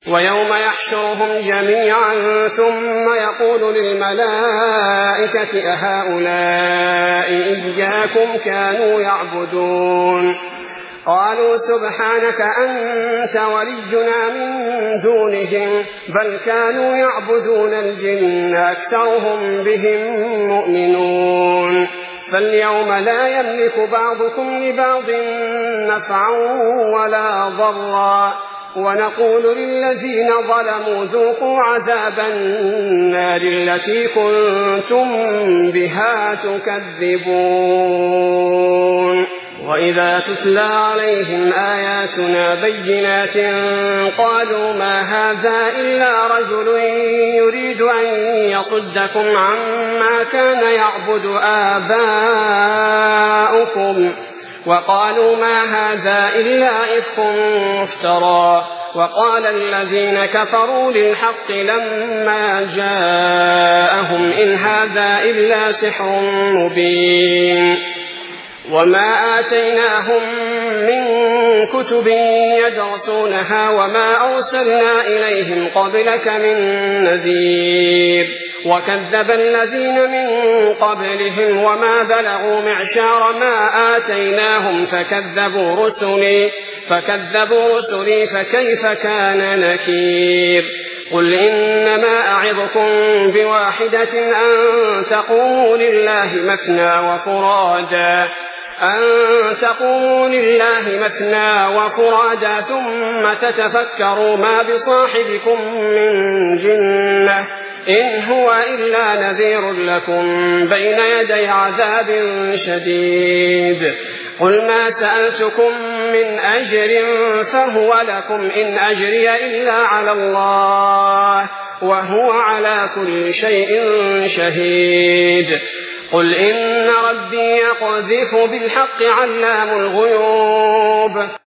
ويوم يحشرهم جميعا ثم يقول للملائكة أهؤلاء إياكم كانوا يعبدون قالوا سبحانك أنت ولينا من دونهم بل كانوا يعبدون الجن أكثرهم بهم مؤمنون فاليوم لا يملك بعضكم لبعض نفعا ولا ضرا ونقول للذين ظلموا ذوقوا عذاب النار التي كنتم بها تكذبون وإذا تتلى عليهم آياتنا بينات قالوا ما هذا إلا رجل يريد أن يصدكم عما كان يعبد آباؤكم وقالوا ما هذا إلا إفك مفترى وقال الذين كفروا للحق لما جاءهم إن هذا إلا سحر مبين وما آتيناهم من كتب يدرسونها وما أرسلنا إليهم قبلك من نذير وكذب الذين من قبلهم وما بلغوا معشار ما آتيناهم فكذبوا رسلي فكيف كان نكير قل إنما أعظكم بواحدة أن تقوموا لله مثنى وفرادا ثم تتفكروا ما بصاحبكم من جنة إن هو إلا نذير لكم بين يدي عذاب شديد قل ما سألتكم من أجر فهو لكم إن أجري إلا على الله وهو على كل شيء شهيد قل إن ربي يقذف بالحق علام الغيوب